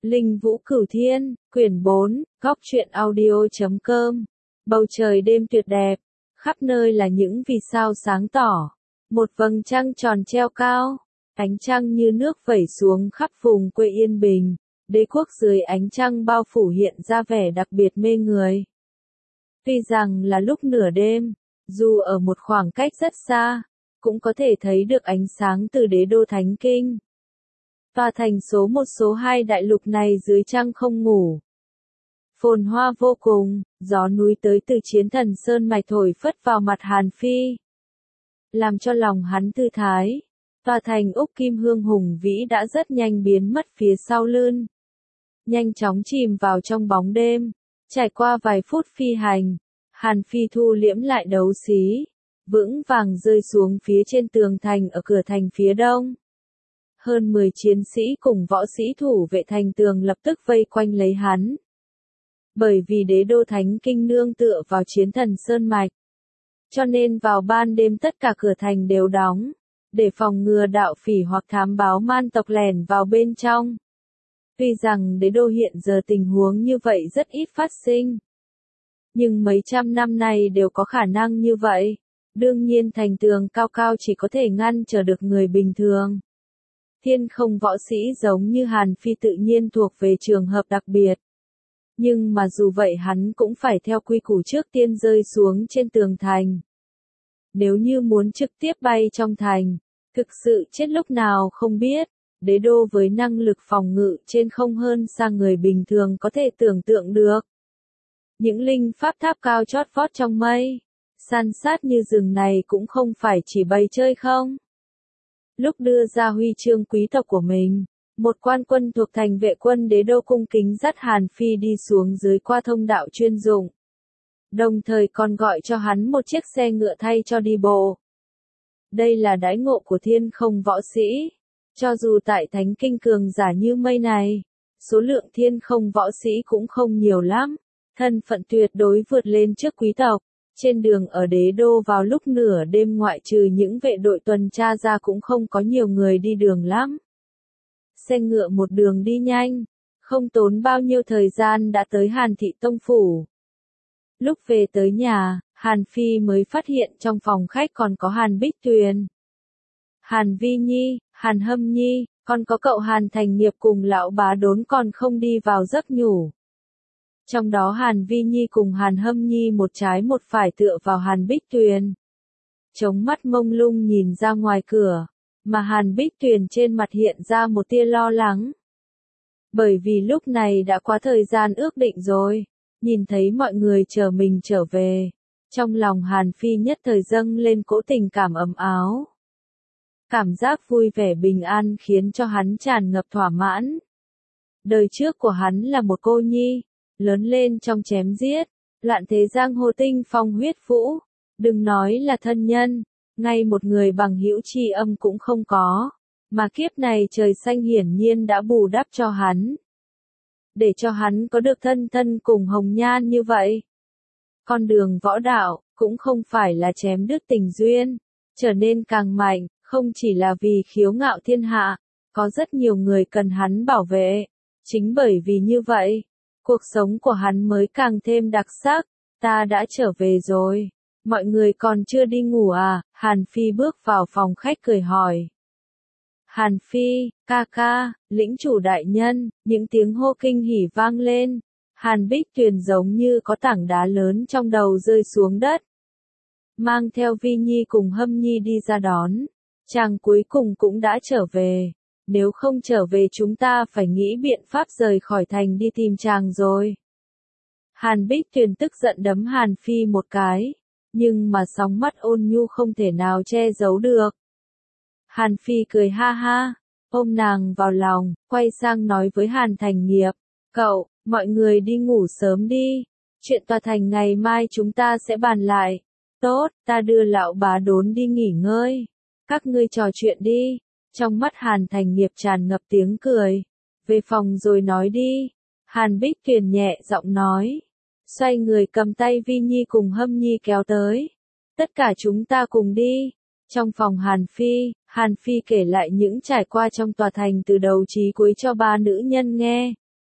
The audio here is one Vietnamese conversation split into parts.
Linh Vũ Cửu Thiên, quyển 4, góc truyện audio.com. Bầu trời đêm tuyệt đẹp, khắp nơi là những vì sao sáng tỏ. Một vầng trăng tròn treo cao, ánh trăng như nước vẩy xuống khắp vùng quê yên bình. Đế quốc dưới ánh trăng bao phủ hiện ra vẻ đặc biệt mê người. Tuy rằng là lúc nửa đêm, dù ở một khoảng cách rất xa, cũng có thể thấy được ánh sáng từ đế đô Thánh Kinh. Tòa thành số 1 số 2 đại lục này dưới trăng không ngủ. Phồn hoa vô cùng, gió núi tới từ Chiến Thần Sơn mạch thổi phất vào mặt Hàn Phi. Làm cho lòng hắn thư thái, tòa thành Úc Kim Hương hùng vĩ đã rất nhanh biến mất phía sau lưng. Nhanh chóng chìm vào trong bóng đêm, trải qua vài phút phi hành, Hàn Phi thu liễm lại đấu xí, vững vàng rơi xuống phía trên tường thành ở cửa thành phía đông. Hơn 10 chiến sĩ cùng võ sĩ thủ vệ thành tường lập tức vây quanh lấy hắn. Bởi vì đế đô Thánh Kinh nương tựa vào Chiến Thần Sơn mạch, cho nên vào ban đêm tất cả cửa thành đều đóng, để phòng ngừa đạo phỉ hoặc thám báo man tộc lẻn vào bên trong. Tuy rằng đế đô hiện giờ tình huống như vậy rất ít phát sinh, nhưng mấy trăm năm nay đều có khả năng như vậy. Đương nhiên thành tường cao cao chỉ có thể ngăn trở được người bình thường. Thiên không võ sĩ giống như Hàn Phi tự nhiên thuộc về trường hợp đặc biệt. Nhưng mà dù vậy hắn cũng phải theo quy củ trước tiên rơi xuống trên tường thành. Nếu như muốn trực tiếp bay trong thành, thực sự chết lúc nào không biết. Đế đô với năng lực phòng ngự trên không hơn xa người bình thường có thể tưởng tượng được. Những linh pháp tháp cao chót vót trong mây, san sát như rừng này cũng không phải chỉ bày chơi không. Lúc đưa ra huy chương quý tộc của mình, một quan quân thuộc thành vệ quân đế đô cung kính dắt Hàn Phi đi xuống dưới qua thông đạo chuyên dụng. Đồng thời còn gọi cho hắn một chiếc xe ngựa thay cho đi bộ. Đây là đãi ngộ của thiên không võ sĩ. Cho dù tại Thánh Kinh cường giả như mây này, số lượng thiên không võ sĩ cũng không nhiều lắm. Thân phận tuyệt đối vượt lên trước quý tộc. Trên đường ở đế đô vào lúc nửa đêm ngoại trừ những vệ đội tuần tra ra cũng không có nhiều người đi đường lắm. Xe ngựa một đường đi nhanh, không tốn bao nhiêu thời gian đã tới Hàn Thị Tông Phủ. Lúc về tới nhà, Hàn Phi mới phát hiện trong phòng khách còn có Hàn Bích Tuyền, Hàn Vi Nhi, Hàn Hâm Nhi, còn có cậu Hàn Thành Nghiệp cùng lão bá Đốn còn không đi vào giấc ngủ. Trong đó Hàn Vi Nhi cùng Hàn Hâm Nhi một trái một phải tựa vào Hàn Bích Tuyền. Chống mắt mông lung nhìn ra ngoài cửa, mà Hàn Bích Tuyền trên mặt hiện ra một tia lo lắng. Bởi vì lúc này đã qua thời gian ước định rồi, nhìn thấy mọi người chờ mình trở về. Trong lòng Hàn Phi nhất thời dâng lên cỗ tình cảm ấm áo. Cảm giác vui vẻ bình an khiến cho hắn tràn ngập thỏa mãn. Đời trước của hắn là một cô nhi, lớn lên trong chém giết, loạn thế giang hồ tinh phong huyết vũ, đừng nói là thân nhân, ngay một người bằng hữu tri âm cũng không có, mà kiếp này trời xanh hiển nhiên đã bù đắp cho hắn. Để cho hắn có được thân thân cùng hồng nhan như vậy. Con đường võ đạo, cũng không phải là chém đứt tình duyên, trở nên càng mạnh, không chỉ là vì khiếu ngạo thiên hạ, có rất nhiều người cần hắn bảo vệ. Chính bởi vì như vậy, cuộc sống của hắn mới càng thêm đặc sắc. Ta đã trở về rồi. Mọi người còn chưa đi ngủ à? Hàn Phi bước vào phòng khách cười hỏi. Hàn Phi, ca ca, lĩnh chủ đại nhân, những tiếng hô kinh hỉ vang lên. Hàn Bích Tuyền giống như có tảng đá lớn trong đầu rơi xuống đất. Mang theo Vi Nhi cùng Hâm Nhi đi ra đón. Chàng cuối cùng cũng đã trở về. Nếu không trở về chúng ta phải nghĩ biện pháp rời khỏi thành đi tìm chàng rồi. Hàn Bích Tuyền tức giận đấm Hàn Phi một cái, nhưng mà sóng mắt ôn nhu không thể nào che giấu được. Hàn Phi cười ha ha, ôm nàng vào lòng, quay sang nói với Hàn Thành Nghiệp, cậu, mọi người đi ngủ sớm đi, chuyện tòa thành ngày mai chúng ta sẽ bàn lại. Tốt, ta đưa lão bá Đốn đi nghỉ ngơi, các ngươi trò chuyện đi. Trong mắt Hàn Thành Nghiệp tràn ngập tiếng cười. Về phòng rồi nói đi. Hàn Bích Tuyền nhẹ giọng nói. Xoay người cầm tay Vi Nhi cùng Hâm Nhi kéo tới. Tất cả chúng ta cùng đi. Trong phòng Hàn Phi kể lại những trải qua trong tòa thành từ đầu chí cuối cho ba nữ nhân nghe.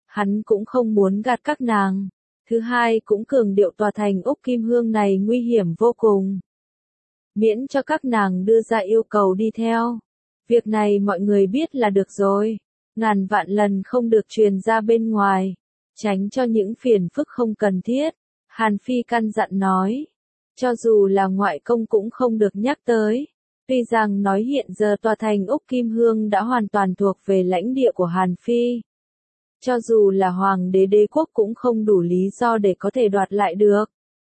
hắn cũng không muốn gạt các nàng. Thứ hai cũng cường điệu tòa thành Úc Kim Hương này nguy hiểm vô cùng. Miễn cho các nàng đưa ra yêu cầu đi theo. Việc này mọi người biết là được rồi. Ngàn vạn lần không được truyền ra bên ngoài. Tránh cho những phiền phức không cần thiết. Hàn Phi căn dặn nói. Cho dù là ngoại công cũng không được nhắc tới. Tuy rằng nói hiện giờ tòa thành Úc Kim Hương đã hoàn toàn thuộc về lãnh địa của Hàn Phi. Cho dù là hoàng đế đế quốc cũng không đủ lý do để có thể đoạt lại được.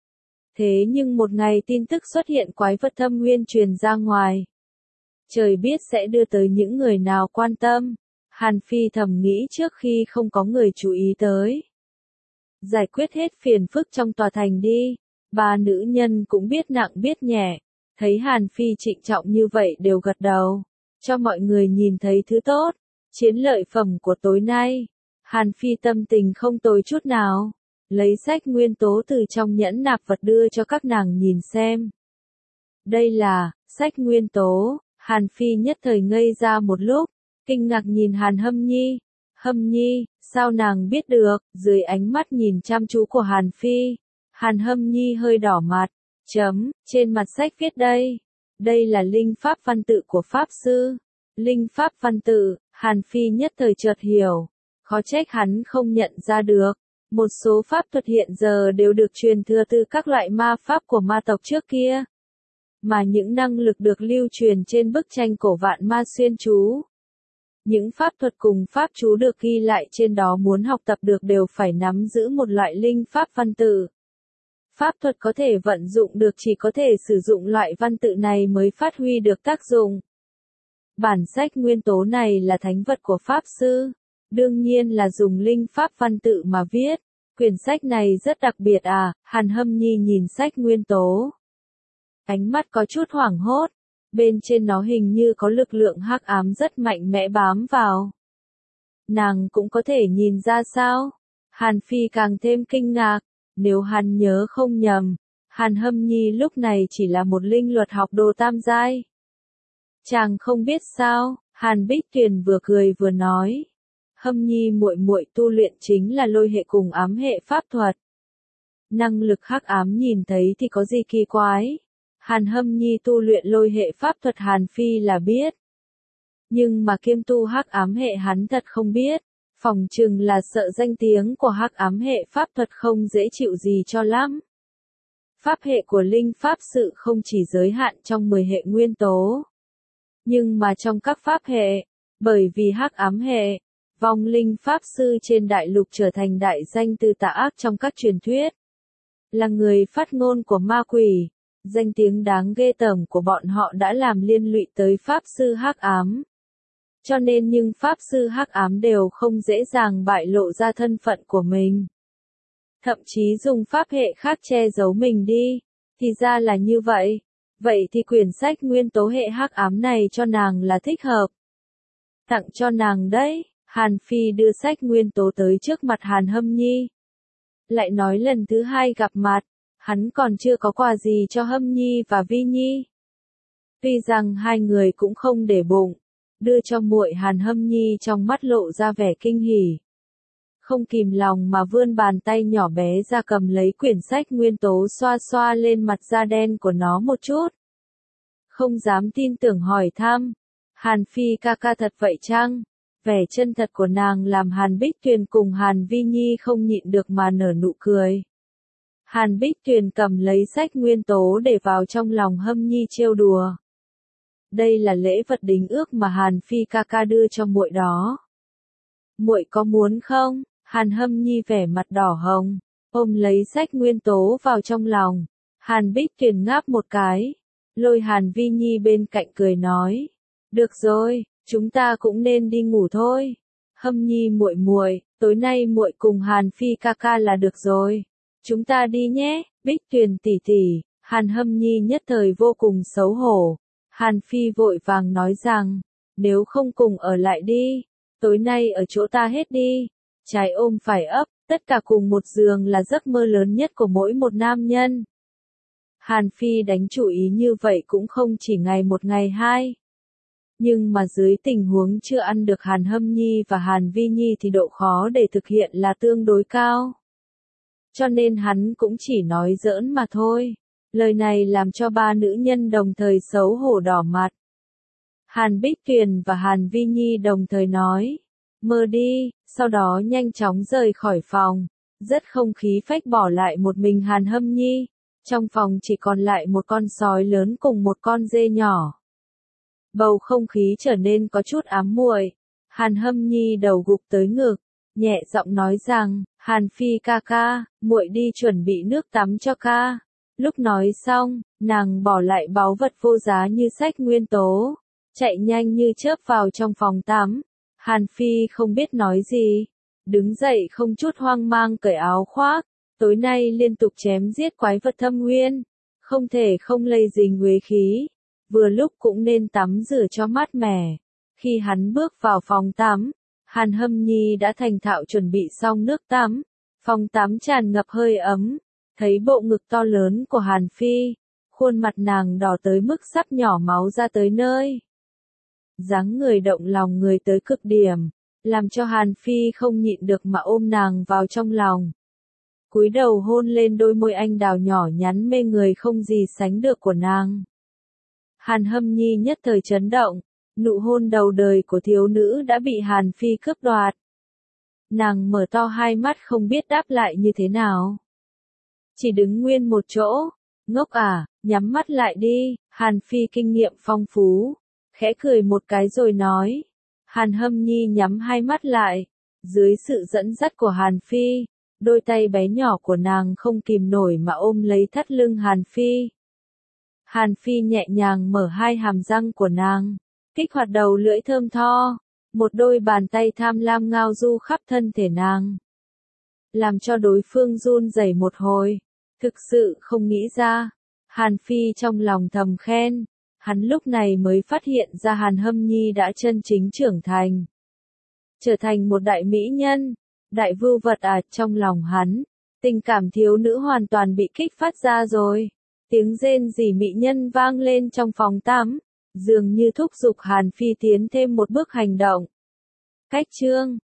Thế nhưng một ngày tin tức xuất hiện quái vật thâm nguyên truyền ra ngoài. Trời biết sẽ đưa tới những người nào quan tâm. Hàn Phi thầm nghĩ trước khi không có người chú ý tới. Giải quyết hết phiền phức trong tòa thành đi. Ba nữ nhân cũng biết nặng biết nhẹ. Thấy Hàn Phi trịnh trọng như vậy đều gật đầu. Cho mọi người nhìn thấy thứ tốt. Chiến lợi phẩm của tối nay. Hàn Phi tâm tình không tồi chút nào. Lấy sách nguyên tố từ trong nhẫn nạp vật đưa cho các nàng nhìn xem. Đây là sách nguyên tố. Hàn Phi nhất thời ngây ra một lúc. Kinh ngạc nhìn Hàn Hâm Nhi. Hâm Nhi, sao nàng biết được? Dưới ánh mắt nhìn chăm chú của Hàn Phi. Hàn Hâm Nhi hơi đỏ mặt. Trên mặt sách viết đây. Đây là linh pháp văn tự của Pháp Sư. Linh pháp văn tự, Hàn Phi nhất thời chợt hiểu. Khó trách hắn không nhận ra được. Một số pháp thuật hiện giờ đều được truyền thừa từ các loại ma pháp của ma tộc trước kia. Mà những năng lực được lưu truyền trên bức tranh cổ vạn ma xuyên chú. Những pháp thuật cùng pháp chú được ghi lại trên đó muốn học tập được đều phải nắm giữ một loại linh pháp văn tự. Pháp thuật có thể vận dụng được chỉ có thể sử dụng loại văn tự này mới phát huy được tác dụng. Bản sách nguyên tố này là thánh vật của Pháp Sư. Đương nhiên là dùng linh pháp văn tự mà viết. Quyển sách này rất đặc biệt à, Hàn Hâm Nhi nhìn sách nguyên tố. Ánh mắt có chút hoảng hốt. Bên trên nó hình như có lực lượng hắc ám rất mạnh mẽ bám vào. Nàng cũng có thể nhìn ra sao? Hàn Phi càng thêm kinh ngạc. Nếu hắn nhớ không nhầm, Hàn Hâm Nhi lúc này chỉ là một linh luật học đồ tam giai. Chàng không biết sao? Hàn Bích Tuyền vừa cười vừa nói. Hâm Nhi muội muội tu luyện chính là lôi hệ cùng ám hệ pháp thuật. Năng lực hắc ám nhìn thấy thì có gì kỳ quái? Hàn Hâm Nhi tu luyện lôi hệ pháp thuật Hàn Phi là biết. Nhưng mà kiêm tu hắc ám hệ hắn thật không biết. Phỏng chừng là sợ danh tiếng của hắc ám hệ pháp thuật không dễ chịu gì cho lắm. Pháp hệ của linh pháp sự không chỉ giới hạn trong 10 hệ nguyên tố. Nhưng mà trong các pháp hệ, bởi vì hắc ám hệ, vong linh pháp sư trên đại lục trở thành đại danh từ tà ác trong các truyền thuyết. Là người phát ngôn của ma quỷ, danh tiếng đáng ghê tởm của bọn họ đã làm liên lụy tới pháp sư hắc ám. Cho nên nhưng pháp sư hắc ám đều không dễ dàng bại lộ ra thân phận của mình. Thậm chí dùng pháp hệ khác che giấu mình đi. Thì ra là như vậy. Vậy thì quyển sách nguyên tố hệ hắc ám này cho nàng là thích hợp. Tặng cho nàng đấy. Hàn Phi đưa sách nguyên tố tới trước mặt Hàn Hâm Nhi. Lại nói lần thứ hai gặp mặt, hắn còn chưa có quà gì cho Hâm Nhi và Vi Nhi. Tuy rằng hai người cũng không để bụng, đưa cho muội Hàn Hâm Nhi trong mắt lộ ra vẻ kinh hỉ. Không kìm lòng mà vươn bàn tay nhỏ bé ra cầm lấy quyển sách nguyên tố xoa xoa lên mặt da đen của nó một chút. Không dám tin tưởng hỏi thăm. Hàn Phi ca ca thật vậy chăng? Vẻ chân thật của nàng làm Hàn Bích Tuyền cùng Hàn Vi Nhi không nhịn được mà nở nụ cười. Hàn Bích Tuyền cầm lấy sách nguyên tố để vào trong lòng Hâm Nhi trêu đùa. Đây là lễ vật đính ước mà Hàn Phi ca ca đưa cho muội đó. Muội có muốn không? Hàn Hâm Nhi vẻ mặt đỏ hồng, ôm lấy sách nguyên tố vào trong lòng. Hàn Bích Tuyền ngáp một cái, lôi Hàn Vi Nhi bên cạnh cười nói, được rồi, chúng ta cũng nên đi ngủ thôi. Hâm Nhi muội muội, tối nay muội cùng Hàn Phi ca ca là được rồi. Chúng ta đi nhé, Bích Tuyền tỷ tỷ. Hàn Hâm Nhi nhất thời vô cùng xấu hổ. Hàn Phi vội vàng nói rằng, nếu không cùng ở lại đi, tối nay ở chỗ ta hết đi. Trái ôm phải ấp, tất cả cùng một giường là giấc mơ lớn nhất của mỗi một nam nhân. Hàn Phi đánh chủ ý như vậy cũng không chỉ ngày một ngày hai. Nhưng mà dưới tình huống chưa ăn được Hàn Hâm Nhi và Hàn Vi Nhi thì độ khó để thực hiện là tương đối cao. Cho nên hắn cũng chỉ nói giỡn mà thôi. Lời này làm cho ba nữ nhân đồng thời xấu hổ đỏ mặt. Hàn Bích Tuyền và Hàn Vi Nhi đồng thời nói, mơ đi, sau đó nhanh chóng rời khỏi phòng. Rất không khí phách bỏ lại một mình Hàn Hâm Nhi. Trong phòng chỉ còn lại một con sói lớn cùng một con dê nhỏ. Bầu không khí trở nên có chút ám muội. Hàn Hâm Nhi đầu gục tới ngực, nhẹ giọng nói rằng, Hàn Phi ca ca, muội đi chuẩn bị nước tắm cho ca. Lúc nói xong, nàng bỏ lại báu vật vô giá như sách nguyên tố, chạy nhanh như chớp vào trong phòng tắm. Hàn Phi không biết nói gì, đứng dậy không chút hoang mang cởi áo khoác, tối nay liên tục chém giết quái vật thâm nguyên, không thể không lây dính uế khí, vừa lúc cũng nên tắm rửa cho mát mẻ. Khi hắn bước vào phòng tắm, Hàn Hâm Nhi đã thành thạo chuẩn bị xong nước tắm, phòng tắm tràn ngập hơi ấm, thấy bộ ngực to lớn của Hàn Phi, khuôn mặt nàng đỏ tới mức sắp nhỏ máu ra tới nơi. Dáng người động lòng người tới cực điểm, làm cho Hàn Phi không nhịn được mà ôm nàng vào trong lòng. Cúi đầu hôn lên đôi môi anh đào nhỏ nhắn mê người không gì sánh được của nàng. Hàn Hâm Nhi nhất thời chấn động, nụ hôn đầu đời của thiếu nữ đã bị Hàn Phi cướp đoạt. Nàng mở to hai mắt không biết đáp lại như thế nào. Chỉ đứng nguyên một chỗ, ngốc à, nhắm mắt lại đi, Hàn Phi kinh nghiệm phong phú, khẽ cười một cái rồi nói. Hàn Hâm Nhi nhắm hai mắt lại, dưới sự dẫn dắt của Hàn Phi, đôi tay bé nhỏ của nàng không kìm nổi mà ôm lấy thắt lưng Hàn Phi. Hàn Phi nhẹ nhàng mở hai hàm răng của nàng, kích hoạt đầu lưỡi thơm tho, một đôi bàn tay tham lam ngao du khắp thân thể nàng, làm cho đối phương run rẩy một hồi. Thực sự không nghĩ ra, Hàn Phi trong lòng thầm khen, hắn lúc này mới phát hiện ra Hàn Hâm Nhi đã chân chính trưởng thành, trở thành một đại mỹ nhân, đại vưu vật à. Trong lòng hắn, tình cảm thiếu nữ hoàn toàn bị kích phát ra rồi. Tiếng rên rỉ mỹ nhân vang lên trong phòng tắm, dường như thúc giục Hàn Phi tiến thêm một bước hành động. Cách chương